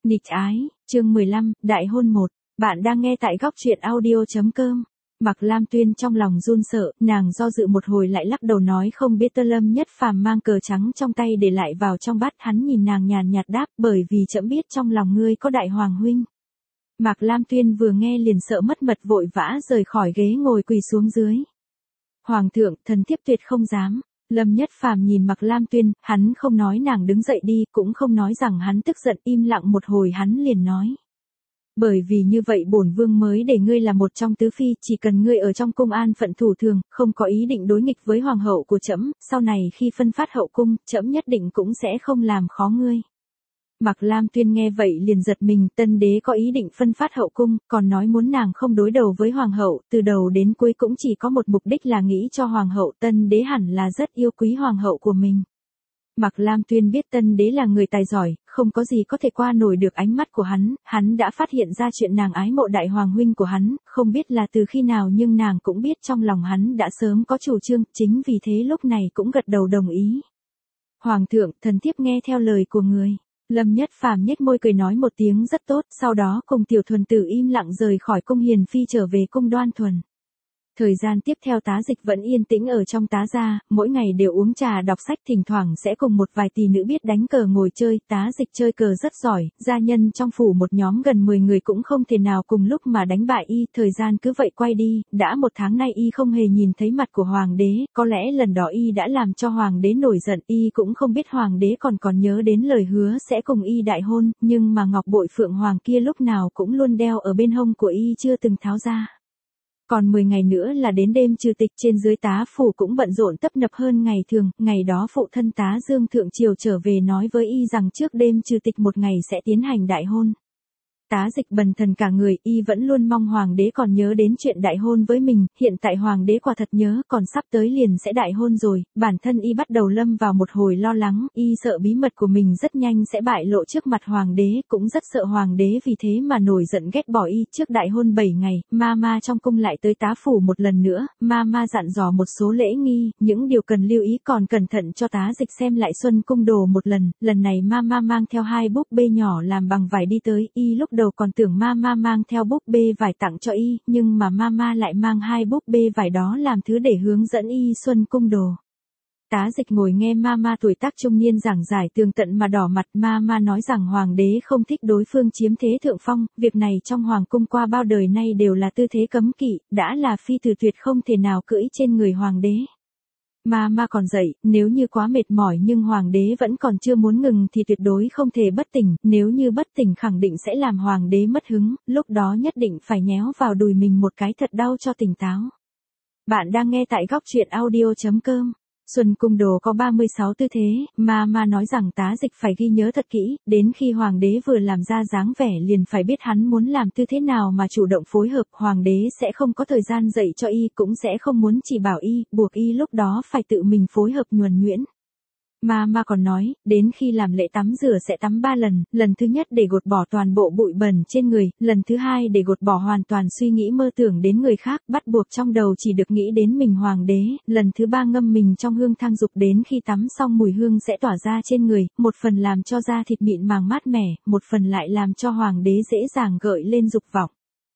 Nghịch ái, chương 15, đại hôn 1. Bạn đang nghe tại góc truyện audio.com. Mạc Lam Tuyên trong lòng run sợ, nàng do dự một hồi lại lắc đầu nói không biết. Lâm Nhất Phàm mang cờ trắng trong tay để lại vào trong bát, hắn nhìn nàng nhàn nhạt đáp, bởi vì trẫm biết trong lòng ngươi có đại hoàng huynh. Mạc Lam Tuyên vừa nghe liền sợ mất mật, vội vã rời khỏi ghế ngồi quỳ xuống dưới. Hoàng thượng, thần thiếp tuyệt không dám. Lâm Nhất Phàm nhìn Mạc Lam Tuyên, hắn không nói nàng đứng dậy đi, cũng không nói rằng hắn tức giận, im lặng một hồi hắn liền nói. Bởi vì như vậy bổn vương mới để ngươi là một trong tứ phi, chỉ cần ngươi ở trong cung an phận thủ thường, không có ý định đối nghịch với hoàng hậu của trẫm, sau này khi phân phát hậu cung, trẫm nhất định cũng sẽ không làm khó ngươi. Mạc Lam Tuyên nghe vậy liền giật mình, tân đế có ý định phân phát hậu cung, còn nói muốn nàng không đối đầu với hoàng hậu, từ đầu đến cuối cũng chỉ có một mục đích là nghĩ cho hoàng hậu. Tân đế hẳn là rất yêu quý hoàng hậu của mình. Mạc Lam Tuyên biết tân đế là người tài giỏi, không có gì có thể qua nổi được ánh mắt của hắn đã phát hiện ra chuyện nàng ái mộ đại hoàng huynh của hắn, không biết là từ khi nào nhưng nàng cũng biết trong lòng hắn đã sớm có chủ trương, chính vì thế lúc này cũng gật đầu đồng ý. Hoàng thượng, thần thiếp nghe theo lời của người. Lâm Nhất Phàm nhếch môi cười nói một tiếng rất tốt, sau đó cùng tiểu thuần tử im lặng rời khỏi cung hiền phi trở về cung Đoan Thuần. Thời gian tiếp theo Tá Dịch vẫn yên tĩnh ở trong Tá gia, mỗi ngày đều uống trà đọc sách, thỉnh thoảng sẽ cùng một vài tỷ nữ biết đánh cờ ngồi chơi. Tá Dịch chơi cờ rất giỏi, gia nhân trong phủ một nhóm gần 10 người cũng không thể nào cùng lúc mà đánh bại y. Thời gian cứ vậy quay đi, đã một tháng nay y không hề nhìn thấy mặt của hoàng đế, có lẽ lần đó y đã làm cho hoàng đế nổi giận. Y cũng không biết hoàng đế còn nhớ đến lời hứa sẽ cùng y đại hôn, nhưng mà ngọc bội phượng hoàng kia lúc nào cũng luôn đeo ở bên hông của y chưa từng tháo ra. Còn 10 ngày nữa là đến đêm trừ tịch, trên dưới Tá phủ cũng bận rộn tấp nập hơn ngày thường. Ngày đó phụ thân Tá Dương thượng triều trở về nói với y rằng trước đêm trừ tịch một ngày sẽ tiến hành đại hôn. Tá Dịch bần thần cả người, y vẫn luôn mong hoàng đế còn nhớ đến chuyện đại hôn với mình, hiện tại hoàng đế quả thật nhớ, còn sắp tới liền sẽ đại hôn rồi. Bản thân y bắt đầu lâm vào một hồi lo lắng, y sợ bí mật của mình rất nhanh sẽ bại lộ trước mặt hoàng đế, cũng rất sợ hoàng đế vì thế mà nổi giận ghét bỏ y. Trước đại hôn 7 ngày, Mama trong cung lại tới Tá phủ một lần nữa, Mama dặn dò một số lễ nghi, những điều cần lưu ý, còn cẩn thận cho Tá Dịch xem lại Xuân cung đồ một lần. Lần này Mama mang theo 2 búp bê nhỏ làm bằng vải đi tới, y lúc đầu còn tưởng Mama mang theo búp bê vải tặng cho y, nhưng mà Mama lại mang 2 búp bê vải đó làm thứ để hướng dẫn y Xuân cung đồ. Tá Dịch ngồi nghe Mama tuổi tác trung niên giảng giải tường tận mà đỏ mặt. Mama nói rằng hoàng đế không thích đối phương chiếm thế thượng phong, việc này trong hoàng cung qua bao đời nay đều là tư thế cấm kỵ, đã là phi tử tuyệt không thể nào cưỡi trên người hoàng đế. Mama còn dạy, nếu như quá mệt mỏi nhưng hoàng đế vẫn còn chưa muốn ngừng thì tuyệt đối không thể bất tỉnh, nếu như bất tỉnh khẳng định sẽ làm hoàng đế mất hứng, lúc đó nhất định phải nhéo vào đùi mình một cái thật đau cho tỉnh táo. Bạn đang nghe tại góc truyện audio.com. Xuân cung đồ có 36 tư thế, Mama nói rằng Tá Dịch phải ghi nhớ thật kỹ, đến khi hoàng đế vừa làm ra dáng vẻ liền phải biết hắn muốn làm tư thế nào mà chủ động phối hợp. Hoàng đế sẽ không có thời gian dạy cho y, cũng sẽ không muốn chỉ bảo y, buộc y lúc đó phải tự mình phối hợp nhuần nhuyễn. Mama còn nói, đến khi làm lễ tắm rửa sẽ tắm 3 lần, lần thứ nhất để gột bỏ toàn bộ bụi bẩn trên người, lần thứ hai để gột bỏ hoàn toàn suy nghĩ mơ tưởng đến người khác, bắt buộc trong đầu chỉ được nghĩ đến mình hoàng đế, lần thứ 3 ngâm mình trong hương thang dục, đến khi tắm xong mùi hương sẽ tỏa ra trên người, một phần làm cho da thịt mịn màng mát mẻ, một phần lại làm cho hoàng đế dễ dàng gợi lên dục vọng.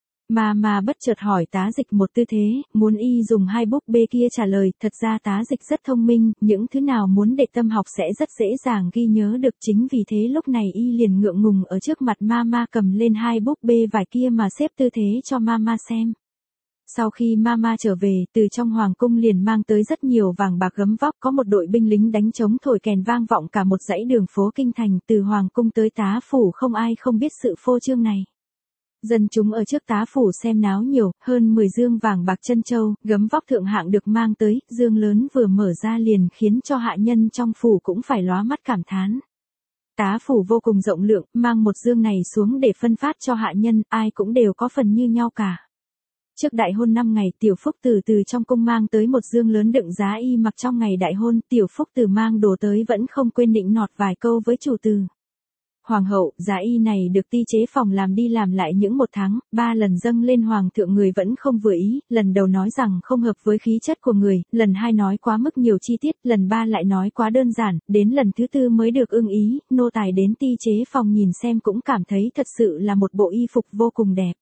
Mama bất chợt hỏi Tá Dịch một tư thế, muốn y dùng 2 búp bê kia trả lời, thật ra Tá Dịch rất thông minh, những thứ nào muốn để tâm học sẽ rất dễ dàng ghi nhớ được, chính vì thế lúc này y liền ngượng ngùng ở trước mặt Mama cầm lên 2 búp bê vải kia mà xếp tư thế cho Mama xem. Sau khi Mama trở về, từ trong hoàng cung liền mang tới rất nhiều vàng bạc gấm vóc, có một đội binh lính đánh trống thổi kèn vang vọng cả một dãy đường phố kinh thành, từ hoàng cung tới Tá phủ không ai không biết sự phô trương này. Dân chúng ở trước Tá phủ xem náo nhiều, hơn 10 dương vàng bạc trân châu, gấm vóc thượng hạng được mang tới, dương lớn vừa mở ra liền khiến cho hạ nhân trong phủ cũng phải lóa mắt cảm thán. Tá phủ vô cùng rộng lượng, mang một dương này xuống để phân phát cho hạ nhân, ai cũng đều có phần như nhau cả. Trước đại hôn 5 ngày, Tiểu Phúc từ trong cung mang tới một dương lớn đựng giá y mặc trong ngày đại hôn, Tiểu Phúc từ mang đồ tới vẫn không quên nịnh nọt vài câu với chủ tử. Hoàng hậu, giá y này được ti chế phòng làm đi làm lại những 1 tháng, 3 lần dâng lên hoàng thượng người vẫn không vừa ý, lần đầu nói rằng không hợp với khí chất của người, lần 2 nói quá mức nhiều chi tiết, lần 3 lại nói quá đơn giản, đến lần thứ 4 mới được ưng ý, nô tài đến ti chế phòng nhìn xem cũng cảm thấy thật sự là một bộ y phục vô cùng đẹp.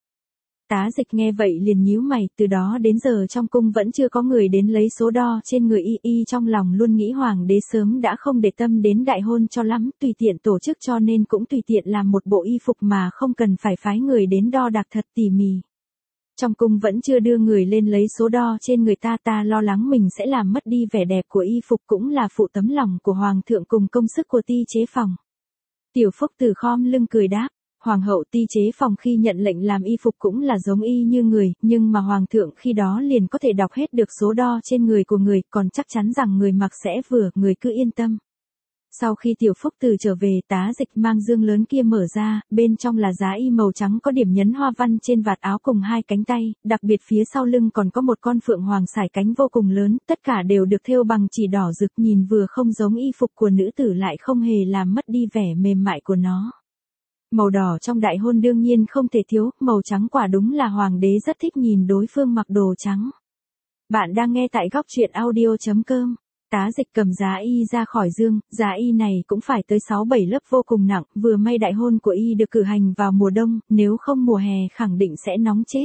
Tá Dịch nghe vậy liền nhíu mày, từ đó đến giờ trong cung vẫn chưa có người đến lấy số đo trên người y trong lòng luôn nghĩ hoàng đế sớm đã không để tâm đến đại hôn cho lắm, tùy tiện tổ chức cho nên cũng tùy tiện làm một bộ y phục mà không cần phải phái người đến đo đạc thật tỉ mỉ. Trong cung vẫn chưa đưa người lên lấy số đo trên người ta lo lắng mình sẽ làm mất đi vẻ đẹp của y phục cũng là phụ tấm lòng của hoàng thượng cùng công sức của ti chế phòng. Tiểu Phúc Tử khom lưng cười đáp. Hoàng hậu ti chế phòng khi nhận lệnh làm y phục cũng là giống y như người, nhưng mà hoàng thượng khi đó liền có thể đọc hết được số đo trên người của người, còn chắc chắn rằng người mặc sẽ vừa, người cứ yên tâm. Sau khi Tiểu Phúc Tử trở về, Tá Dịch mang dương lớn kia mở ra, bên trong là giá y màu trắng có điểm nhấn hoa văn trên vạt áo cùng 2 cánh tay, đặc biệt phía sau lưng còn có một con phượng hoàng sải cánh vô cùng lớn, tất cả đều được thêu bằng chỉ đỏ rực, nhìn vừa không giống y phục của nữ tử lại không hề làm mất đi vẻ mềm mại của nó. Màu đỏ trong đại hôn đương nhiên không thể thiếu, màu trắng quả đúng là hoàng đế rất thích nhìn đối phương mặc đồ trắng. Bạn đang nghe tại góc truyện audio.com. Tá Dịch cầm giá y ra khỏi dương, giá y này cũng phải tới 6-7 lớp vô cùng nặng, vừa may đại hôn của y được cử hành vào mùa đông, nếu không mùa hè khẳng định sẽ nóng chết.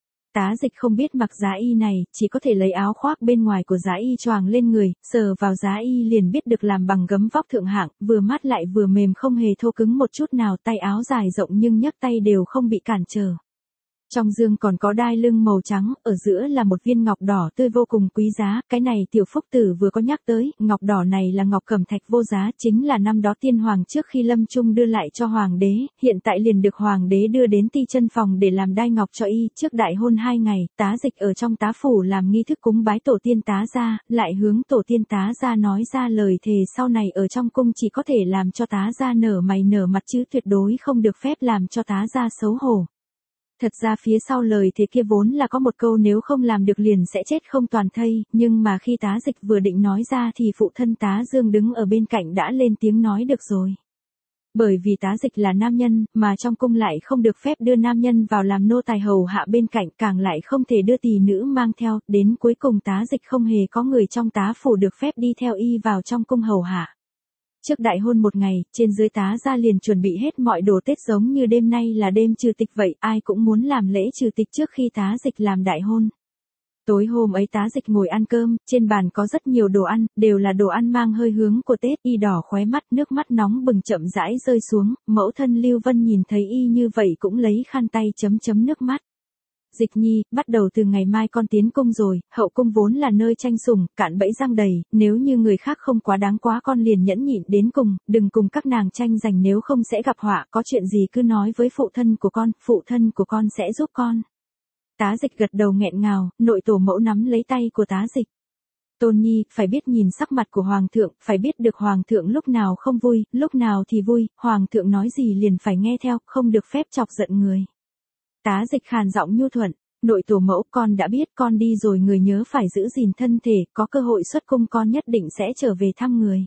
Tá Dịch không biết mặc giá y này, chỉ có thể lấy áo khoác bên ngoài của giá y choàng lên người, sờ vào giá y liền biết được làm bằng gấm vóc thượng hạng, vừa mát lại vừa mềm không hề thô cứng một chút nào, tay áo dài rộng nhưng nhấc tay đều không bị cản trở. Trong dương còn có đai lưng màu trắng, ở giữa là một viên ngọc đỏ tươi vô cùng quý giá, cái này Tiểu Phúc Tử vừa có nhắc tới, ngọc đỏ này là ngọc cẩm thạch vô giá, chính là năm đó tiên hoàng trước khi lâm chung đưa lại cho hoàng đế, hiện tại liền được hoàng đế đưa đến ti chân phòng để làm đai ngọc cho y, trước đại hôn 2 ngày, Tá Dịch ở trong tá phủ làm nghi thức cúng bái tổ tiên Tá gia, lại hướng tổ tiên Tá gia nói ra lời thề sau này ở trong cung chỉ có thể làm cho Tá gia nở mày nở mặt chứ tuyệt đối không được phép làm cho Tá gia xấu hổ. Thật ra phía sau lời thế kia vốn là có một câu nếu không làm được liền sẽ chết không toàn thây, nhưng mà khi Tá Dịch vừa định nói ra thì phụ thân Tá Dương đứng ở bên cạnh đã lên tiếng nói được rồi. Bởi vì Tá Dịch là nam nhân, mà trong cung lại không được phép đưa nam nhân vào làm nô tài hầu hạ bên cạnh, càng lại không thể đưa tỳ nữ mang theo, đến cuối cùng Tá Dịch không hề có người trong tá phủ được phép đi theo y vào trong cung hầu hạ. Trước đại hôn 1 ngày, trên dưới Tá gia liền chuẩn bị hết mọi đồ Tết giống như đêm nay là đêm trừ tịch vậy, ai cũng muốn làm lễ trừ tịch trước khi Tá Dịch làm đại hôn. Tối hôm ấy Tá Dịch ngồi ăn cơm, trên bàn có rất nhiều đồ ăn, đều là đồ ăn mang hơi hướng của Tết, y đỏ khóe mắt, nước mắt nóng bừng chậm rãi rơi xuống, mẫu thân Lưu Vân nhìn thấy y như vậy cũng lấy khăn tay chấm nước mắt. Dịch nhi, bắt đầu từ ngày mai con tiến cung rồi, hậu cung vốn là nơi tranh sủng, cạn bẫy răng đầy, nếu như người khác không quá đáng quá con liền nhẫn nhịn đến cùng, đừng cùng các nàng tranh giành nếu không sẽ gặp họa, có chuyện gì cứ nói với phụ thân của con sẽ giúp con. Tá Dịch gật đầu nghẹn ngào, nội tổ mẫu nắm lấy tay của Tá Dịch. Tôn nhi, phải biết nhìn sắc mặt của hoàng thượng, phải biết được hoàng thượng lúc nào không vui, lúc nào thì vui, hoàng thượng nói gì liền phải nghe theo, không được phép chọc giận người. Tá Dịch khàn giọng nhu thuận, nội tổ mẫu con đã biết, con đi rồi người nhớ phải giữ gìn thân thể, có cơ hội xuất cung con nhất định sẽ trở về thăm người.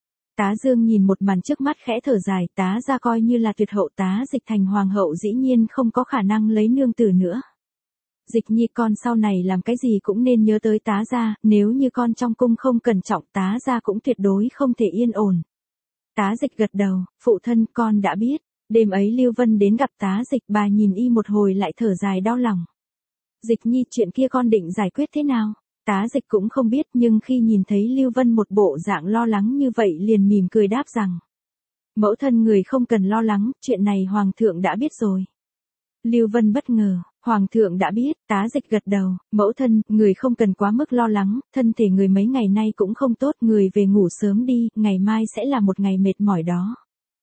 Tá Dương nhìn một màn trước mắt khẽ thở dài, Tá gia coi như là tuyệt hậu, Tá Dịch thành hoàng hậu dĩ nhiên không có khả năng lấy nương tử nữa. Dịch nhi, con sau này làm cái gì cũng nên nhớ tới Tá gia, nếu như con trong cung không cẩn trọng Tá gia cũng tuyệt đối không thể yên ổn. Tá Dịch gật đầu, phụ thân con đã biết. Đêm ấy Lưu Vân đến gặp Tá Dịch, bà nhìn y một hồi lại thở dài đau lòng. Dịch nhi, chuyện kia con định giải quyết thế nào? Tá Dịch cũng không biết, nhưng khi nhìn thấy Lưu Vân một bộ dạng lo lắng như vậy liền mỉm cười đáp rằng. Mẫu thân người không cần lo lắng, chuyện này hoàng thượng đã biết rồi. Lưu Vân bất ngờ, hoàng thượng đã biết, Tá Dịch gật đầu, mẫu thân, người không cần quá mức lo lắng, thân thể người mấy ngày nay cũng không tốt, người về ngủ sớm đi, ngày mai sẽ là một ngày mệt mỏi đó.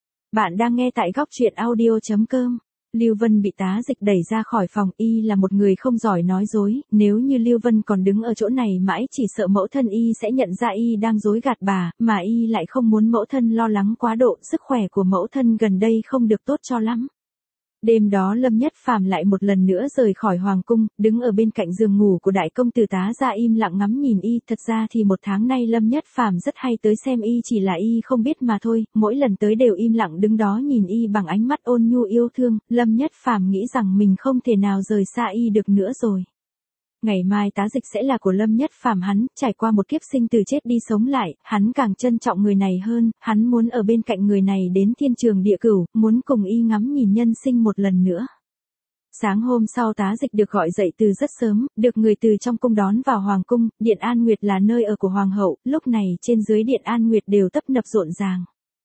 Bạn đang nghe tại góc truyện audio.com. Lưu Vân bị Tá Dịch đẩy ra khỏi phòng, y là một người không giỏi nói dối, nếu như Lưu Vân còn đứng ở chỗ này mãi chỉ sợ mẫu thân y sẽ nhận ra y đang dối gạt bà, mà y lại không muốn mẫu thân lo lắng quá độ, sức khỏe của mẫu thân gần đây không được tốt cho lắm. Đêm đó Lâm Nhất Phàm lại một lần nữa rời khỏi hoàng cung, đứng ở bên cạnh giường ngủ của đại công tử Tá Gia im lặng ngắm nhìn y. Thật ra thì một tháng nay Lâm Nhất Phàm rất hay tới xem y, chỉ là y không biết mà thôi, mỗi lần tới đều im lặng đứng đó nhìn y bằng ánh mắt ôn nhu yêu thương. Lâm Nhất Phàm nghĩ rằng mình không thể nào rời xa y được nữa rồi. Ngày mai Tá Dịch sẽ là của Lâm Nhất Phàm, hắn trải qua một kiếp sinh từ chết đi sống lại, hắn càng trân trọng người này hơn, hắn muốn ở bên cạnh người này đến thiên trường địa cửu, muốn cùng y ngắm nhìn nhân sinh một lần nữa. Sáng hôm sau Tá Dịch được gọi dậy từ rất sớm, được người từ trong cung đón vào hoàng cung. Điện An Nguyệt là nơi ở của hoàng hậu, lúc này trên dưới Điện An Nguyệt đều tấp nập rộn ràng.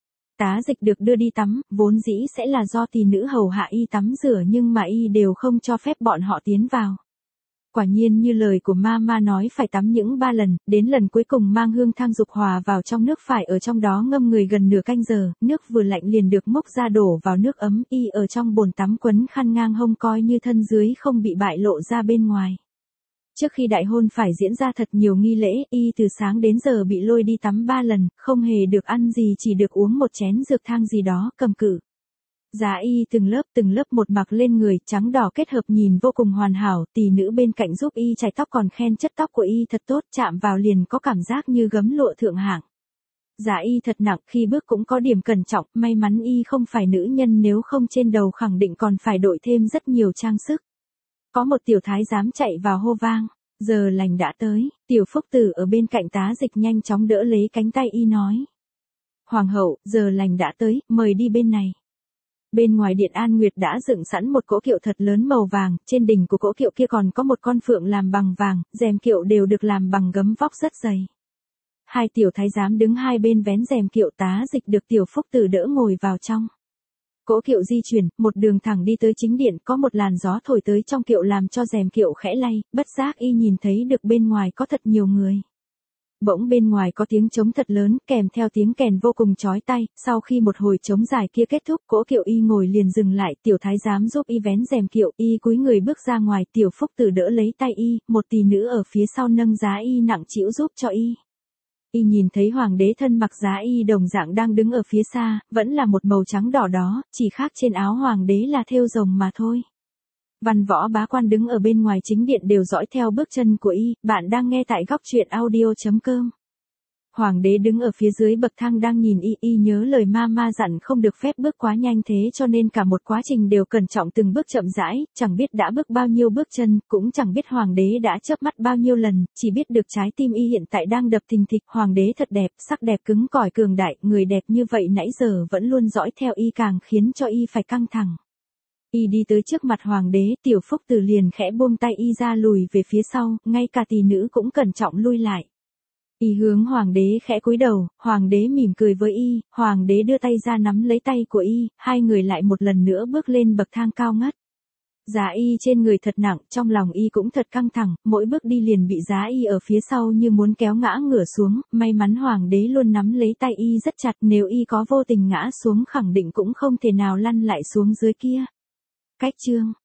Tá Dịch được đưa đi tắm, vốn dĩ sẽ là do tỷ nữ hầu hạ y tắm rửa nhưng mà y đều không cho phép bọn họ tiến vào. Quả nhiên như lời của Mama nói phải tắm những 3 lần, đến lần cuối cùng mang hương thang dục hòa vào trong nước, phải ở trong đó ngâm người gần nửa canh giờ, nước vừa lạnh liền được múc ra đổ vào nước ấm, y ở trong bồn tắm quấn khăn ngang hông coi như thân dưới không bị bại lộ ra bên ngoài. Trước khi đại hôn phải diễn ra thật nhiều nghi lễ, y từ sáng đến giờ bị lôi đi tắm 3 lần, không hề được ăn gì, chỉ được uống một chén dược thang gì đó, cầm cự. Giá y từng lớp một mặc lên người, trắng đỏ kết hợp nhìn vô cùng hoàn hảo, tỷ nữ bên cạnh giúp y chải tóc còn khen chất tóc của y thật tốt, chạm vào liền có cảm giác như gấm lụa thượng hạng. Giá y thật nặng, khi bước cũng có điểm cẩn trọng, may mắn y không phải nữ nhân, nếu không trên đầu khẳng định còn phải đội thêm rất nhiều trang sức. Có một tiểu thái giám chạy vào hô vang, giờ lành đã tới. Tiểu Phúc Tử ở bên cạnh Tá Dịch nhanh chóng đỡ lấy cánh tay y nói. Hoàng hậu, giờ lành đã tới, mời đi bên này. Bên ngoài Điện An Nguyệt đã dựng sẵn một cỗ kiệu thật lớn màu vàng, trên đỉnh của cỗ kiệu kia còn có một con phượng làm bằng vàng, rèm kiệu đều được làm bằng gấm vóc rất dày. Hai tiểu thái giám đứng hai bên vén rèm kiệu. Tá Dịch được Tiểu Phúc Tử đỡ ngồi vào trong. Cỗ kiệu di chuyển, một đường thẳng đi tới chính điện, có một làn gió thổi tới trong kiệu làm cho rèm kiệu khẽ lay, bất giác y nhìn thấy được bên ngoài có thật nhiều người. Bỗng bên ngoài có tiếng trống thật lớn, kèm theo tiếng kèn vô cùng chói tai. Sau khi một hồi trống dài kia kết thúc, cỗ kiệu y ngồi liền dừng lại, tiểu thái giám giúp y vén rèm kiệu, y cúi người bước ra ngoài, Tiểu Phúc Tử đỡ lấy tay y, một tỷ nữ ở phía sau nâng giá y nặng trĩu giúp cho y. Y nhìn thấy hoàng đế thân mặc giá y đồng dạng đang đứng ở phía xa, vẫn là một màu trắng đỏ đó, chỉ khác trên áo hoàng đế là thêu rồng mà thôi. Văn võ bá quan đứng ở bên ngoài chính điện đều dõi theo bước chân của y. Bạn đang nghe tại góc truyện audio.com. Hoàng đế đứng ở phía dưới bậc thang đang nhìn y nhớ lời Mama dặn không được phép bước quá nhanh, thế cho nên cả một quá trình đều cẩn trọng từng bước chậm rãi, chẳng biết đã bước bao nhiêu bước chân, cũng chẳng biết hoàng đế đã chớp mắt bao nhiêu lần, chỉ biết được trái tim y hiện tại đang đập thình thịch. Hoàng đế thật đẹp, sắc đẹp cứng cỏi cường đại, người đẹp như vậy nãy giờ vẫn luôn dõi theo y càng khiến cho y phải căng thẳng. Y đi tới trước mặt hoàng đế, Tiểu Phúc Tử liền khẽ buông tay y ra lùi về phía sau, ngay cả tỷ nữ cũng cẩn trọng lui lại. Y hướng hoàng đế khẽ cúi đầu, hoàng đế mỉm cười với y, hoàng đế đưa tay ra nắm lấy tay của y, hai người lại một lần nữa bước lên bậc thang cao ngất. Giá y trên người thật nặng, trong lòng y cũng thật căng thẳng, mỗi bước đi liền bị giá y ở phía sau như muốn kéo ngã ngửa xuống, may mắn hoàng đế luôn nắm lấy tay y rất chặt, nếu y có vô tình ngã xuống khẳng định cũng không thể nào lăn lại xuống dưới kia. Cách chương